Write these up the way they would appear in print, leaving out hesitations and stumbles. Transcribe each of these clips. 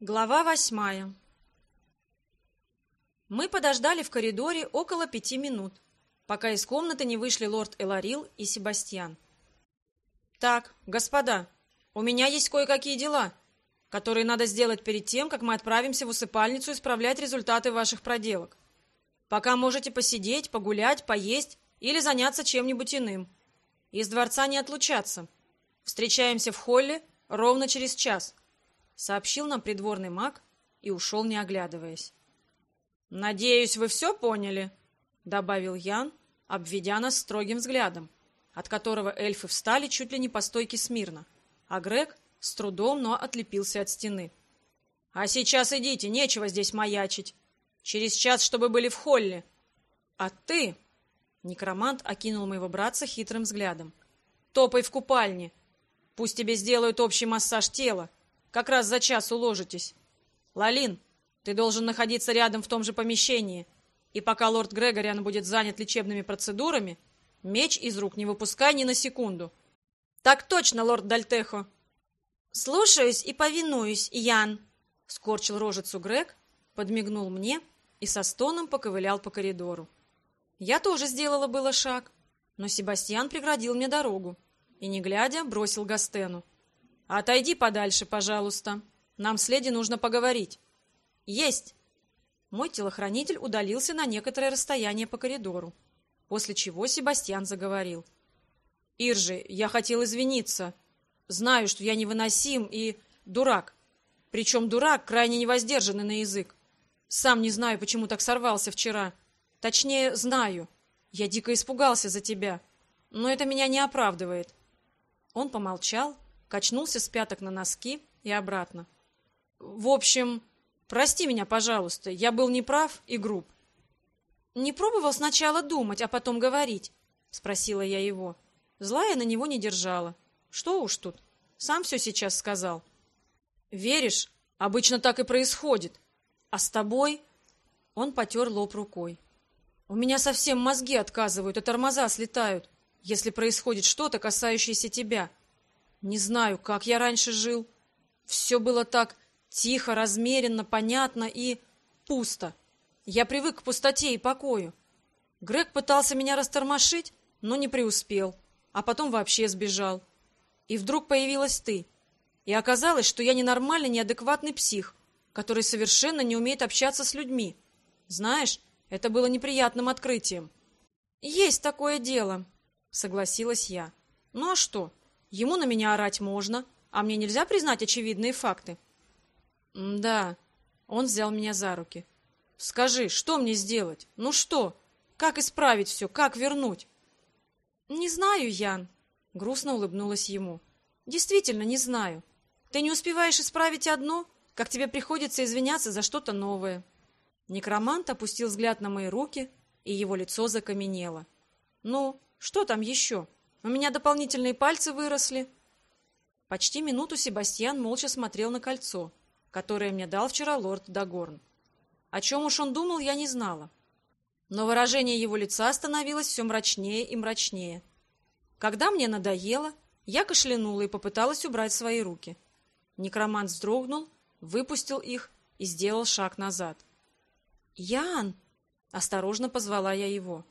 Глава 8. Мы подождали в коридоре около 5 минут, пока из комнаты не вышли лорд Эларил и Себастьян. «Так, господа, у меня есть кое-какие дела, которые надо сделать перед тем, как мы отправимся в усыпальницу исправлять результаты ваших проделок. Пока можете посидеть, погулять, поесть или заняться чем-нибудь иным. Из дворца не отлучаться. Встречаемся в холле ровно через час», — сообщил нам придворный маг и ушел, не оглядываясь. «Надеюсь, вы все поняли», — добавил Ян, обведя нас строгим взглядом, от которого эльфы встали чуть ли не по стойке смирно, а Грег с трудом, но отлепился от стены. «А сейчас идите, нечего здесь маячить. Через час, чтобы были в холле. А ты...» — некромант окинул моего братца хитрым взглядом. «Топай в купальне. Пусть тебе сделают общий массаж тела. Как раз за час уложитесь. Лалин, ты должен находиться рядом в том же помещении, и пока лорд Грегориан будет занят лечебными процедурами, меч из рук не выпускай ни на секунду». «Так точно, лорд Дальтехо». «Слушаюсь и повинуюсь, Ян», — скорчил рожицу Грег, подмигнул мне и со стоном поковылял по коридору. Я тоже сделала было шаг, но Себастьян преградил мне дорогу и, не глядя, бросил Гастену: «Отойди подальше, пожалуйста. Нам с леди нужно поговорить». «Есть!» Мой телохранитель удалился на некоторое расстояние по коридору, после чего Себастьян заговорил. «Иржи, я хотел извиниться. Знаю, что я невыносим и дурак. Причем дурак крайне невоздержанный на язык. Сам не знаю, почему так сорвался вчера. Точнее, знаю. Я дико испугался за тебя. Но это меня не оправдывает». Он помолчал, качнулся с пяток на носки и обратно. «В общем, прости меня, пожалуйста, я был неправ и груб». «Не пробовал сначала думать, а потом говорить?» — спросила я его. Злая на него не держала. Что уж тут, сам все сейчас сказал. «Веришь, обычно так и происходит. А с тобой...» Он потер лоб рукой. «У меня совсем мозги отказывают, и тормоза слетают, если происходит что-то, касающееся тебя. Не знаю, как я раньше жил. Все было так тихо, размеренно, понятно и пусто. Я привык к пустоте и покою. Грег пытался меня растормошить, но не преуспел, а потом вообще сбежал. И вдруг появилась ты. И оказалось, что я ненормальный, неадекватный псих, который совершенно не умеет общаться с людьми. Знаешь, это было неприятным открытием». «Есть такое дело», — согласилась я. «Ну а что? Ему на меня орать можно, а мне нельзя признать очевидные факты». «Да», — он взял меня за руки. «Скажи, что мне сделать? Ну что? Как исправить все? Как вернуть?» «Не знаю, Ян», — грустно улыбнулась ему. «Действительно не знаю. Ты не успеваешь исправить одно, как тебе приходится извиняться за что-то новое». Некромант опустил взгляд на мои руки, и его лицо закаменело. «Ну, что там еще? У меня дополнительные пальцы выросли». Почти минуту Себастьян молча смотрел на кольцо, которое мне дал вчера лорд Дагорн. О чем уж он думал, я не знала. Но выражение его лица становилось все мрачнее и мрачнее. Когда мне надоело, я кашлянула и попыталась убрать свои руки. Некромант вздрогнул, выпустил их и сделал шаг назад. «Ян!» — осторожно позвала я его.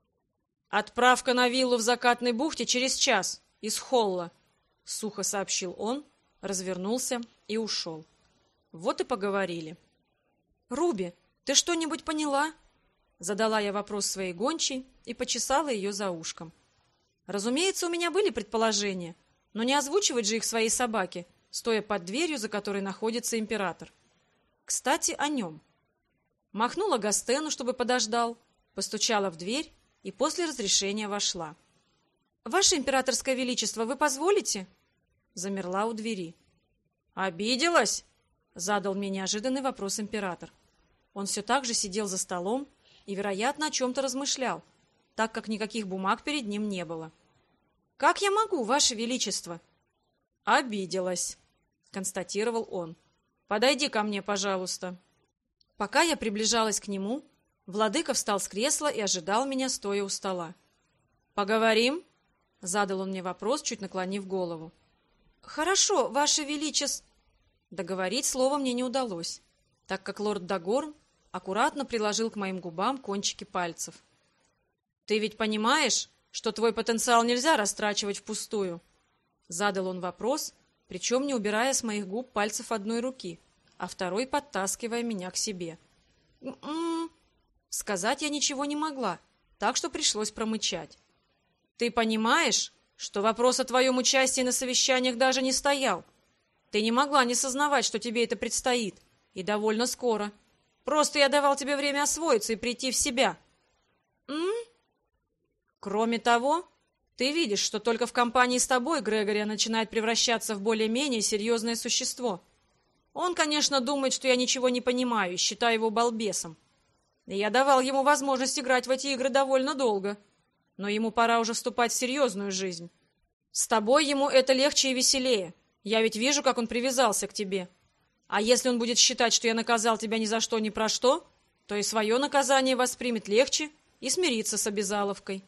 «Отправка на виллу в Закатной бухте через час, из холла», — сухо сообщил он, развернулся и ушел. Вот и поговорили. «Руби, ты что-нибудь поняла?» Задала я вопрос своей гончей и почесала ее за ушком. Разумеется, у меня были предположения, но не озвучивать же их своей собаке, стоя под дверью, за которой находится император. Кстати, о нем. Махнула Гастену, чтобы подождал, постучала в дверь и после разрешения вошла. «Ваше императорское величество, вы позволите?» Замерла у двери. «Обиделась?» — задал мне неожиданный вопрос император. Он все так же сидел за столом и, вероятно, о чем-то размышлял, так как никаких бумаг перед ним не было. «Как я могу, ваше величество?» «Обиделась», — констатировал он. «Подойди ко мне, пожалуйста». Пока я приближалась к нему, владыка встал с кресла и ожидал меня, стоя у стола. «Поговорим?» — задал он мне вопрос, чуть наклонив голову. «Хорошо, ваше величество...» Договорить слово мне не удалось, так как лорд Дагорн аккуратно приложил к моим губам кончики пальцев. «Ты ведь понимаешь, что твой потенциал нельзя растрачивать впустую?» Задал он вопрос, причем не убирая с моих губ пальцев одной руки, а второй подтаскивая меня к себе. Сказать я ничего не могла, так что пришлось промычать. «Ты понимаешь, что вопрос о твоем участии на совещаниях даже не стоял? Ты не могла не сознавать, что тебе это предстоит, и довольно скоро. Просто я давал тебе время освоиться и прийти в себя». Кроме того, ты видишь, что только в компании с тобой Грегори начинает превращаться в более-менее серьезное существо. Он, конечно, думает, что я ничего не понимаю и считаю его балбесом. И я давал ему возможность играть в эти игры довольно долго. Но ему пора уже вступать в серьезную жизнь. С тобой ему это легче и веселее. Я ведь вижу, как он привязался к тебе. А если он будет считать, что я наказал тебя ни за что, ни про что, то и свое наказание воспримет легче и смирится с обязаловкой.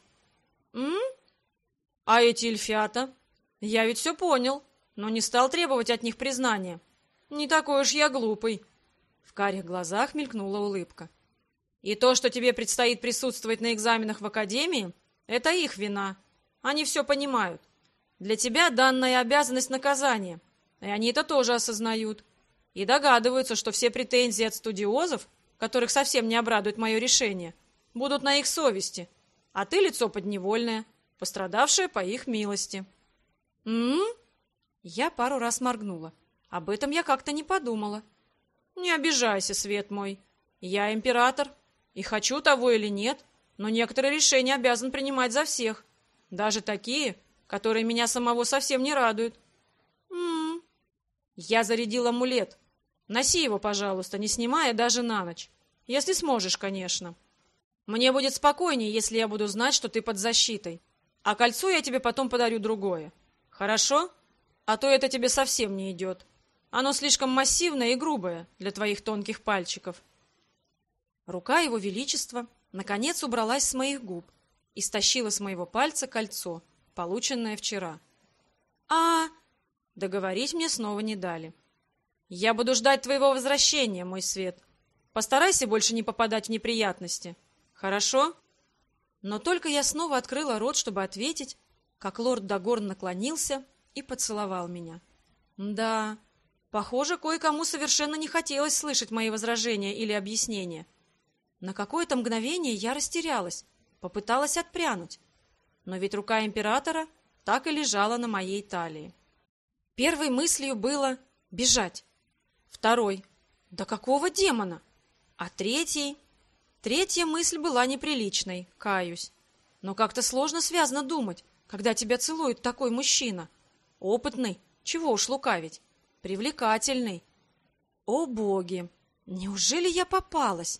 А эти эльфята? Я ведь все понял, но не стал требовать от них признания. Не такой уж я глупый. В карих глазах мелькнула улыбка. И то, что тебе предстоит присутствовать на экзаменах в академии, это их вина. Они все понимают. Для тебя данная обязанность наказания, и они это тоже осознают. И догадываются, что все претензии от студиозов, которых совсем не обрадует мое решение, будут на их совести, а ты лицо подневольное, пострадавшее по их милости. Я пару раз моргнула. Об этом я как-то не подумала. Не обижайся, свет мой. Я император, и хочу того или нет, но некоторые решения обязан принимать за всех, даже такие, которые меня самого совсем не радуют. Я зарядил амулет. Носи его, пожалуйста, не снимая даже на ночь. Если сможешь, конечно. Мне будет спокойнее, если я буду знать, что ты под защитой. А кольцо я тебе потом подарю другое. Хорошо? А то это тебе совсем не идет. Оно слишком массивное и грубое для твоих тонких пальчиков. Рука его величества наконец убралась с моих губ и стащила с моего пальца кольцо, полученное вчера. Договорить мне снова не дали. Я буду ждать твоего возвращения, мой свет. Постарайся больше не попадать в неприятности. Хорошо? Но только я снова открыла рот, чтобы ответить, как лорд Дагорн наклонился и поцеловал меня. Да, похоже, кое-кому совершенно не хотелось слышать мои возражения или объяснения. На какое-то мгновение я растерялась, попыталась отпрянуть. Но ведь рука императора так и лежала на моей талии. Первой мыслью было бежать. Второй — да какого демона? А Третья мысль была неприличной, каюсь. Но как-то сложно связно думать, когда тебя целует такой мужчина. Опытный, чего уж лукавить, привлекательный. О боги, неужели я попалась?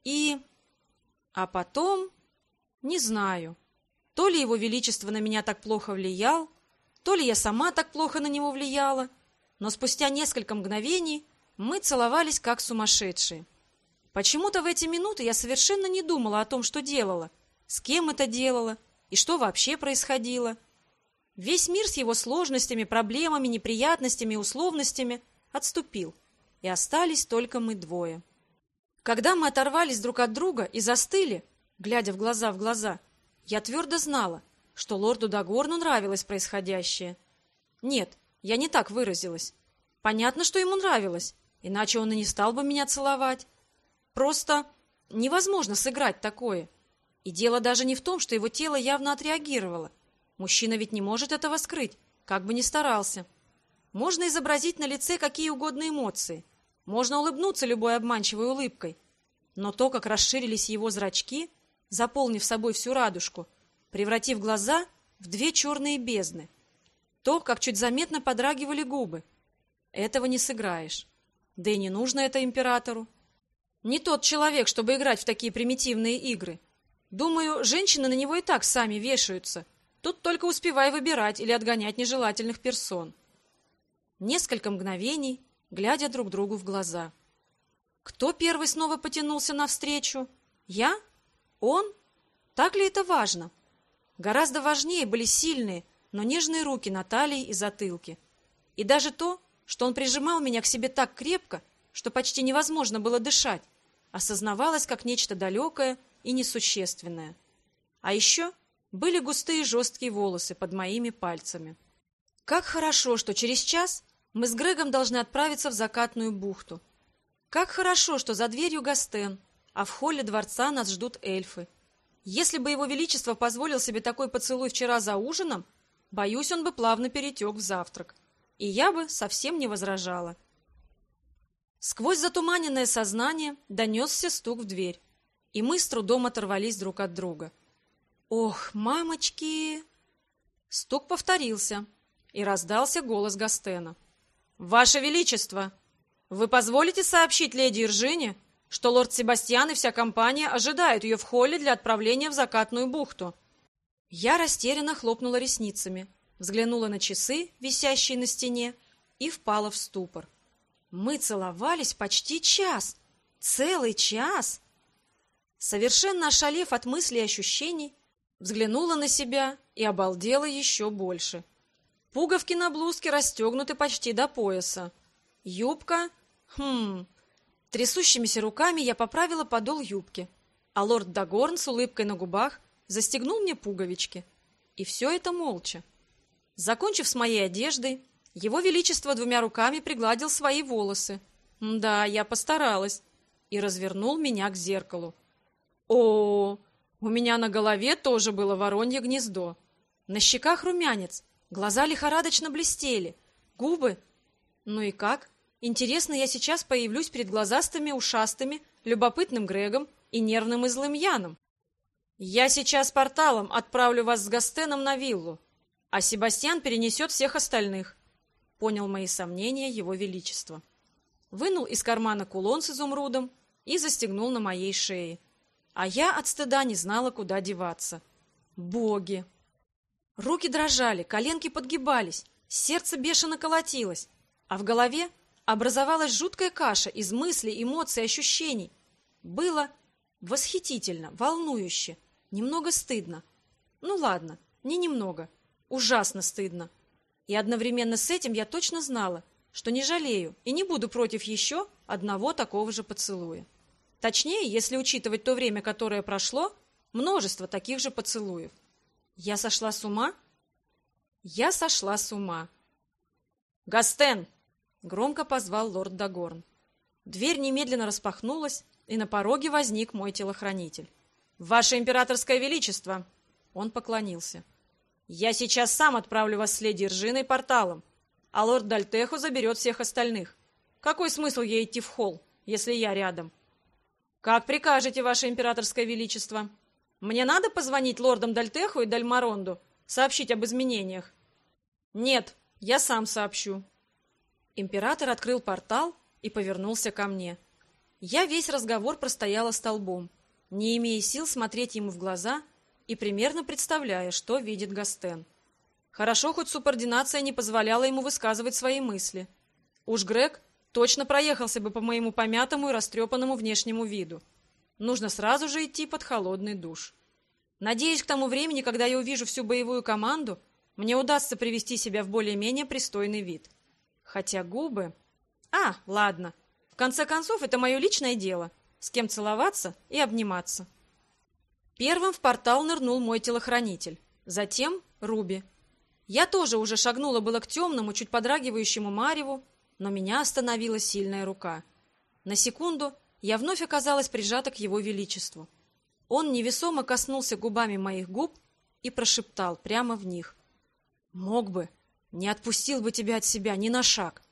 А потом, не знаю, то ли его величество на меня так плохо влиял, то ли я сама так плохо на него влияла, но спустя несколько мгновений мы целовались как сумасшедшие. Почему-то в эти минуты я совершенно не думала о том, что делала, с кем это делала и что вообще происходило. Весь мир с его сложностями, проблемами, неприятностями и условностями отступил, и остались только мы двое. Когда мы оторвались друг от друга и застыли, глядя в глаза, я твердо знала, что лорду Дагорну нравилось происходящее. Нет, я не так выразилась. Понятно, что ему нравилось, иначе он и не стал бы меня целовать. Просто невозможно сыграть такое. И дело даже не в том, что его тело явно отреагировало. Мужчина ведь не может этого скрыть, как бы ни старался. Можно изобразить на лице какие угодно эмоции. Можно улыбнуться любой обманчивой улыбкой. Но то, как расширились его зрачки, заполнив собой всю радужку, превратив глаза в две черные бездны. То, как чуть заметно подрагивали губы. Этого не сыграешь. Да и не нужно это императору. Не тот человек, чтобы играть в такие примитивные игры. Думаю, женщины на него и так сами вешаются. Тут только успевай выбирать или отгонять нежелательных персон. Несколько мгновений, глядя друг другу в глаза. Кто первый снова потянулся навстречу? Я? Он? Так ли это важно? Гораздо важнее были сильные, но нежные руки на талии и затылке. И даже то, что он прижимал меня к себе так крепко, что почти невозможно было дышать, осознавалось как нечто далекое и несущественное. А еще были густые жесткие волосы под моими пальцами. Как хорошо, что через час мы с Грегом должны отправиться в закатную бухту. Как хорошо, что за дверью Гастен, а в холле дворца нас ждут эльфы. Если бы его величество позволил себе такой поцелуй вчера за ужином, боюсь, он бы плавно перетек в завтрак, и я бы совсем не возражала. Сквозь затуманенное сознание донесся стук в дверь, и мы с трудом оторвались друг от друга. «Ох, мамочки!» Стук повторился, и раздался голос Гастена. «Ваше Величество, вы позволите сообщить леди Иржине, что лорд Себастьян и вся компания ожидают ее в холле для отправления в закатную бухту?» Я растерянно хлопнула ресницами, взглянула на часы, висящие на стене, и впала в ступор. Мы целовались почти час. Целый час! Совершенно ошалев от мыслей и ощущений, взглянула на себя и обалдела еще больше. Пуговки на блузке расстегнуты почти до пояса. Юбка... Трясущимися руками я поправила подол юбки, а лорд Дагорн с улыбкой на губах застегнул мне пуговички. И все это молча. Закончив с моей одеждой, его величество двумя руками пригладил свои волосы. Да, я постаралась. И развернул меня к зеркалу. О, у меня на голове тоже было воронье гнездо. На щеках румянец, глаза лихорадочно блестели, губы... Ну и как? Интересно, я сейчас появлюсь перед глазастыми, ушастыми, любопытным Грегом и нервным и злым Яном. Я сейчас порталом отправлю вас с Гастеном на виллу, а Себастьян перенесет всех остальных. Понял мои сомнения его величество. Вынул из кармана кулон с изумрудом и застегнул на моей шее. А я от стыда не знала, куда деваться. Боги! Руки дрожали, коленки подгибались, сердце бешено колотилось, а в голове образовалась жуткая каша из мыслей, эмоций, ощущений. Было восхитительно, волнующе, немного стыдно. Ну ладно, не немного, ужасно стыдно. И одновременно с этим я точно знала, что не жалею и не буду против еще одного такого же поцелуя. Точнее, если учитывать то время, которое прошло, множество таких же поцелуев. Я сошла с ума? Я сошла с ума. «Гастен!» — громко позвал лорд Дагорн. Дверь немедленно распахнулась, и на пороге возник мой телохранитель. «Ваше императорское величество!» Он поклонился. «Я сейчас сам отправлю вас с леди Иржиной порталом, а лорд Дальтехо заберет всех остальных. Какой смысл ей идти в холл, если я рядом?» «Как прикажете, ваше императорское величество. Мне надо позвонить лордам Дальтехо и Дальмаронду, сообщить об изменениях?» «Нет, я сам сообщу». Император открыл портал и повернулся ко мне. Я весь разговор простояла столбом, не имея сил смотреть ему в глаза и примерно представляя, что видит Гастен. Хорошо, хоть субординация не позволяла ему высказывать свои мысли. Уж Грег точно проехался бы по моему помятому и растрепанному внешнему виду. Нужно сразу же идти под холодный душ. Надеюсь, к тому времени, когда я увижу всю боевую команду, мне удастся привести себя в более-менее пристойный вид. Хотя губы... Ладно. В конце концов, это мое личное дело. С кем целоваться и обниматься. Первым в портал нырнул мой телохранитель. Затем Руби. Я тоже уже шагнула было к темному, чуть подрагивающему мареву, но меня остановила сильная рука. На секунду я вновь оказалась прижата к его величеству. Он невесомо коснулся губами моих губ и прошептал прямо в них. «Мог бы, не отпустил бы тебя от себя ни на шаг».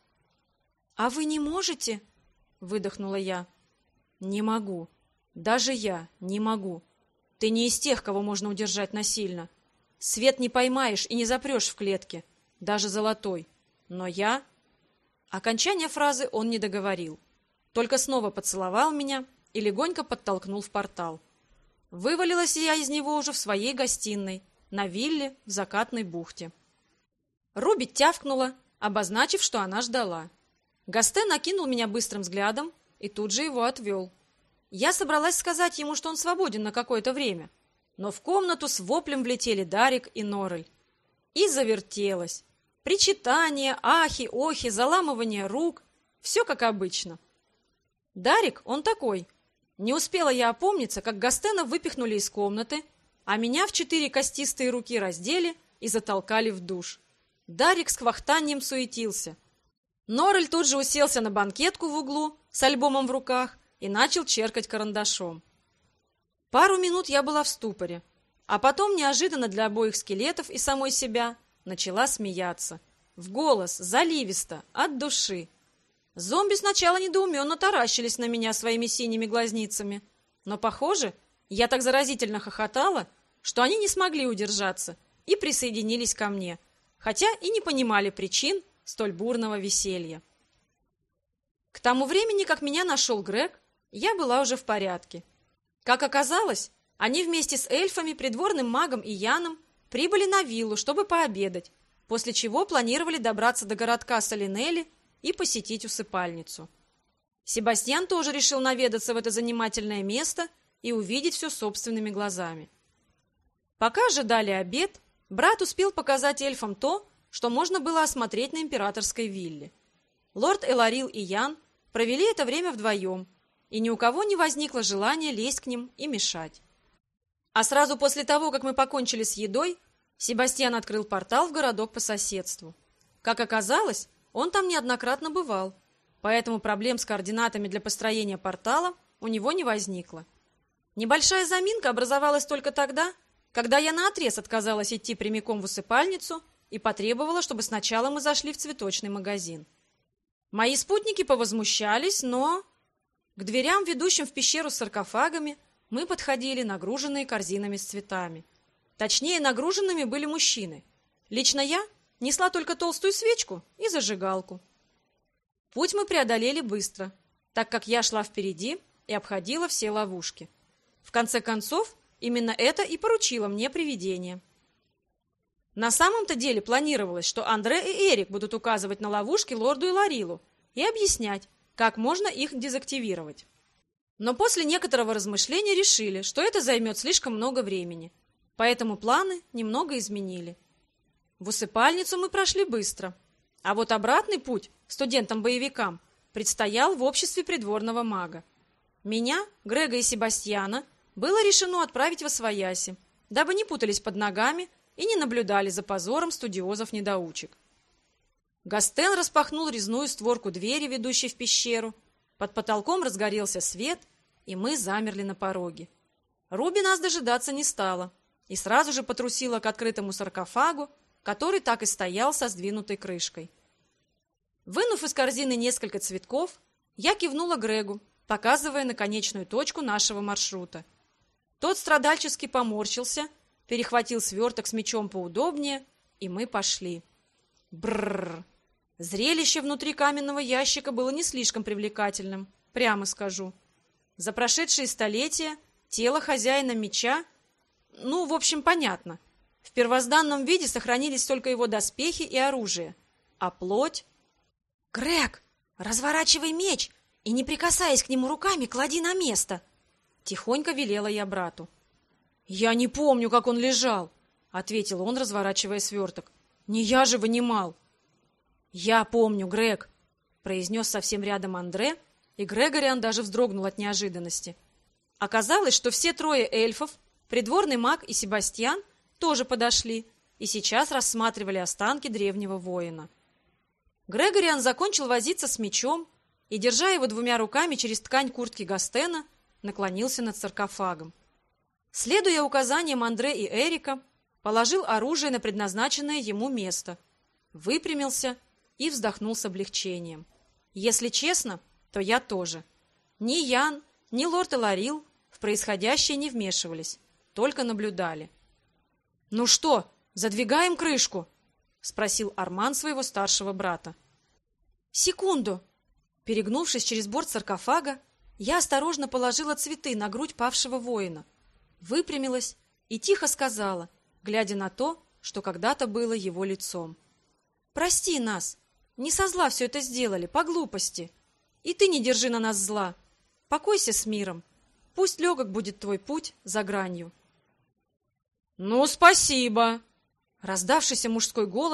«А вы не можете?» — выдохнула я. «Не могу. Даже я не могу. Ты не из тех, кого можно удержать насильно. Свет не поймаешь и не запрешь в клетке, даже золотой. Но я...» Окончание фразы он не договорил. Только снова поцеловал меня и легонько подтолкнул в портал. Вывалилась я из него уже в своей гостиной, на вилле в закатной бухте. Руби тявкнула, обозначив, что она ждала. Гастен накинул меня быстрым взглядом и тут же его отвел. Я собралась сказать ему, что он свободен на какое-то время, но в комнату с воплем влетели Дарик и Норрель. И завертелась. Причитания, ахи, охи, заламывание рук. Все как обычно. Дарик, он такой. Не успела я опомниться, как Гастена выпихнули из комнаты, а меня в 4 костистые руки раздели и затолкали в душ. Дарик с квахтанием суетился. Норрель тут же уселся на банкетку в углу с альбомом в руках и начал черкать карандашом. Пару минут я была в ступоре, а потом неожиданно для обоих скелетов и самой себя начала смеяться. В голос, заливисто, от души. Зомби сначала недоуменно таращились на меня своими синими глазницами, но, похоже, я так заразительно хохотала, что они не смогли удержаться и присоединились ко мне, хотя и не понимали причин столь бурного веселья. К тому времени, как меня нашел Грег, я была уже в порядке. Как оказалось, они вместе с эльфами, придворным магом и Яном прибыли на виллу, чтобы пообедать, после чего планировали добраться до городка Солинелли и посетить усыпальницу. Себастьян тоже решил наведаться в это занимательное место и увидеть все собственными глазами. Пока ожидали обед, брат успел показать эльфам то, что можно было осмотреть на императорской вилле. Лорд Эларил и Ян провели это время вдвоем, и ни у кого не возникло желания лезть к ним и мешать. А сразу после того, как мы покончили с едой, Себастьян открыл портал в городок по соседству. Как оказалось, он там неоднократно бывал, поэтому проблем с координатами для построения портала у него не возникло. Небольшая заминка образовалась только тогда, когда я наотрез отказалась идти прямиком в усыпальницу и потребовала, чтобы сначала мы зашли в цветочный магазин. Мои спутники повозмущались, но... К дверям, ведущим в пещеру с саркофагами, мы подходили, нагруженные корзинами с цветами. Точнее, нагруженными были мужчины. Лично я несла только толстую свечку и зажигалку. Путь мы преодолели быстро, так как я шла впереди и обходила все ловушки. В конце концов, именно это и поручило мне привидение. На самом-то деле планировалось, что Андре и Эрик будут указывать на ловушки лорду Эларилу и объяснять, как можно их дезактивировать. Но после некоторого размышления решили, что это займет слишком много времени, поэтому планы немного изменили. В усыпальницу мы прошли быстро, а вот обратный путь студентам-боевикам предстоял в обществе придворного мага. Меня, Грега и Себастьяна было решено отправить восвояси, дабы не путались под ногами и не наблюдали за позором студиозов-недоучек. Гастен распахнул резную створку двери, ведущей в пещеру. Под потолком разгорелся свет, и мы замерли на пороге. Руби нас дожидаться не стала и сразу же потрусила к открытому саркофагу, который так и стоял со сдвинутой крышкой. Вынув из корзины несколько цветков, я кивнула Грегу, показывая на конечную точку нашего маршрута. Тот страдальчески поморщился, перехватил сверток с мечом поудобнее, и мы пошли. Бррр! Зрелище внутри каменного ящика было не слишком привлекательным, прямо скажу. За прошедшие столетия тело хозяина меча, в общем, понятно. В первозданном виде сохранились только его доспехи и оружие, а плоть... «Грег, разворачивай меч и, не прикасаясь к нему руками, клади на место!» Тихонько велела я брату. «Я не помню, как он лежал», — ответил он, разворачивая сверток. «Не я же вынимал». «Я помню, Грег», — произнес совсем рядом Андре, и Грегориан даже вздрогнул от неожиданности. Оказалось, что все трое эльфов, придворный маг и Себастьян, тоже подошли и сейчас рассматривали останки древнего воина. Грегориан закончил возиться с мечом и, держа его 2 руками через ткань куртки Гастена, наклонился над саркофагом. Следуя указаниям Андре и Эрика, положил оружие на предназначенное ему место, выпрямился и вздохнул с облегчением. Если честно, то я тоже. Ни Ян, ни лорд Эларил в происходящее не вмешивались, только наблюдали. «Ну что, задвигаем крышку?» — спросил Арман своего старшего брата. «Секунду!» Перегнувшись через борт саркофага, я осторожно положила цветы на грудь павшего воина, выпрямилась и тихо сказала, глядя на то, что когда-то было его лицом. «Прости нас, не со зла все это сделали, по глупости. И ты не держи на нас зла. Покойся с миром. Пусть легок будет твой путь за гранью». «Ну, спасибо!» Раздавшийся мужской голос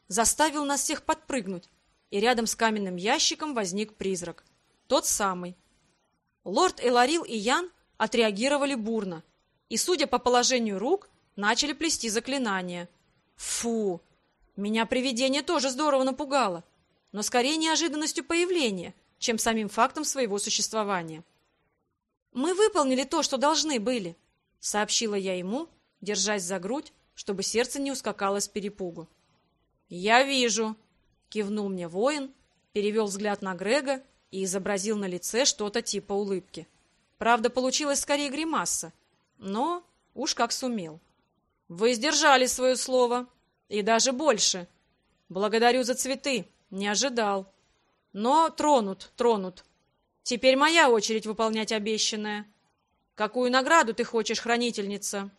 заставил нас всех подпрыгнуть, и рядом с каменным ящиком возник призрак. Тот самый. Лорд Эларил и Ян отреагировали бурно, и, судя по положению рук, начали плести заклинания. Фу! Меня привидение тоже здорово напугало, но скорее неожиданностью появления, чем самим фактом своего существования. «Мы выполнили то, что должны были», — сообщила я ему, держась за грудь, чтобы сердце не ускакало с перепугу. «Я вижу», — кивнул мне воин, перевел взгляд на Грега и изобразил на лице что-то типа улыбки. Правда, получилась скорее гримаса, но уж как сумел. «Вы сдержали свое слово, и даже больше. Благодарю за цветы, не ожидал. Но тронут. Теперь моя очередь выполнять обещанное. Какую награду ты хочешь, хранительница?»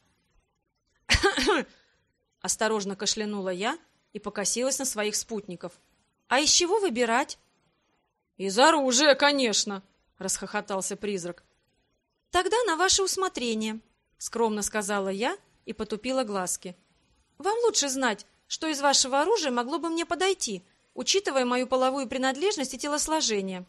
Осторожно кашлянула я и покосилась на своих спутников. «А из чего выбирать?» «Из оружия, конечно», — расхохотался призрак. «Тогда на ваше усмотрение», — скромно сказала я и потупила глазки. «Вам лучше знать, что из вашего оружия могло бы мне подойти, учитывая мою половую принадлежность и телосложение».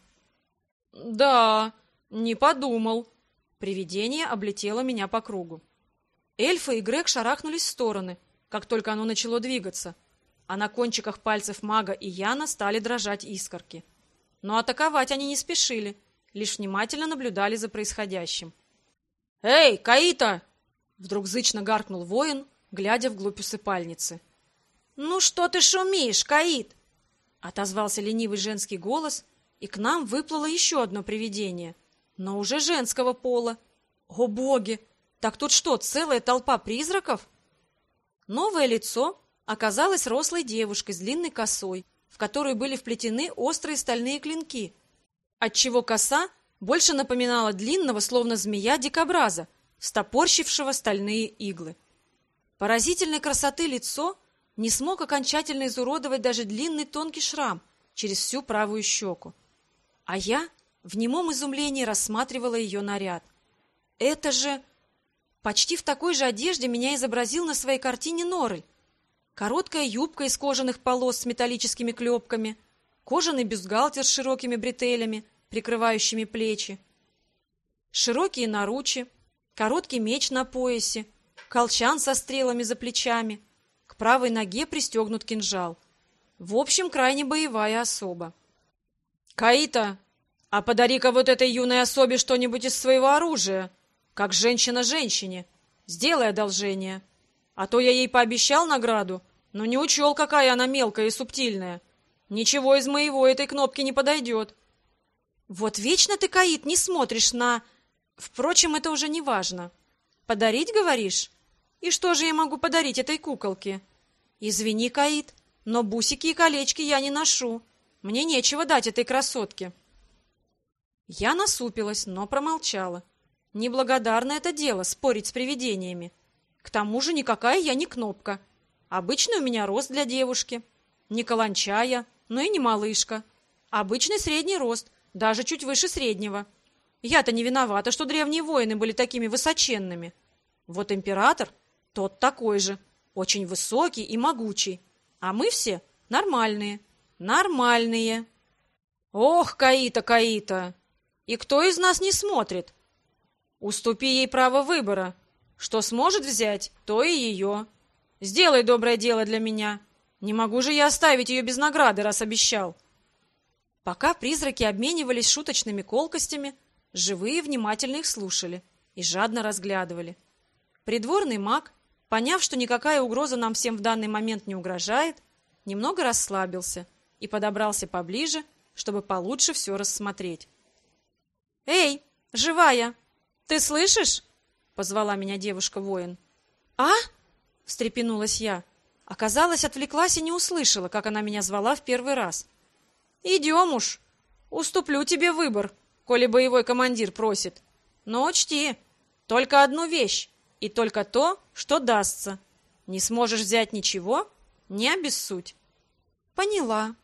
«Да, не подумал». Привидение облетело меня по кругу. Эльфа и Грег шарахнулись в стороны, как только оно начало двигаться, а на кончиках пальцев мага и Яна стали дрожать искорки. Но атаковать они не спешили, лишь внимательно наблюдали за происходящим. «Эй, Каита!» — вдруг зычно гаркнул воин, глядя вглубь усыпальницы. «Ну что ты шумишь, Каит?» — отозвался ленивый женский голос, и к нам выплыло еще одно привидение, но уже женского пола. О боги! Так тут что, целая толпа призраков? Новое лицо оказалось рослой девушкой с длинной косой, в которую были вплетены острые стальные клинки, отчего коса больше напоминала длинного, словно змея, дикобраза, встопорщившего стальные иглы. Поразительной красоты лицо не смог окончательно изуродовать даже длинный тонкий шрам через всю правую щеку. А я в немом изумлении рассматривала ее наряд. Это же... Почти в такой же одежде меня изобразил на своей картине Норрель. Короткая юбка из кожаных полос с металлическими клепками, кожаный бюстгальтер с широкими бретелями, прикрывающими плечи, широкие наручи, короткий меч на поясе, колчан со стрелами за плечами, к правой ноге пристегнут кинжал. В общем, крайне боевая особа. «Каита, а подари-ка вот этой юной особе что-нибудь из своего оружия, как женщина женщине. Сделай одолжение. А то я ей пообещал награду, но не учел, какая она мелкая и субтильная. Ничего из моего этой кнопки не подойдет». «Вот вечно ты, Каит, не смотришь на... Впрочем, это уже не важно. Подарить, говоришь? И что же я могу подарить этой куколке? Извини, Каит, но бусики и колечки я не ношу. Мне нечего дать этой красотке». Я насупилась, но промолчала. Неблагодарное это дело спорить с привидениями. К тому же никакая я не кнопка. Обычный у меня рост для девушки. Не каланча я, но и не малышка. Обычный средний рост, даже чуть выше среднего. Я-то не виновата, что древние воины были такими высоченными. Вот император, тот такой же, очень высокий и могучий. А мы все нормальные. Нормальные. Ох, Каита, Каита! И кто из нас не смотрит? Уступи ей право выбора. Что сможет взять, то и ее. Сделай доброе дело для меня. Не могу же я оставить ее без награды, раз обещал. Пока призраки обменивались шуточными колкостями, живые внимательно их слушали и жадно разглядывали. Придворный маг, поняв, что никакая угроза нам всем в данный момент не угрожает, немного расслабился и подобрался поближе, чтобы получше все рассмотреть. «Эй, живая, ты слышишь?» — позвала меня девушка-воин. «А?» — встрепенулась я. Оказалось, отвлеклась и не услышала, как она меня звала в первый раз. «Идем уж. Уступлю тебе выбор, коли боевой командир просит. Но учти, только одну вещь, и только то, что дастся. Не сможешь взять ничего — не обессудь». «Поняла»,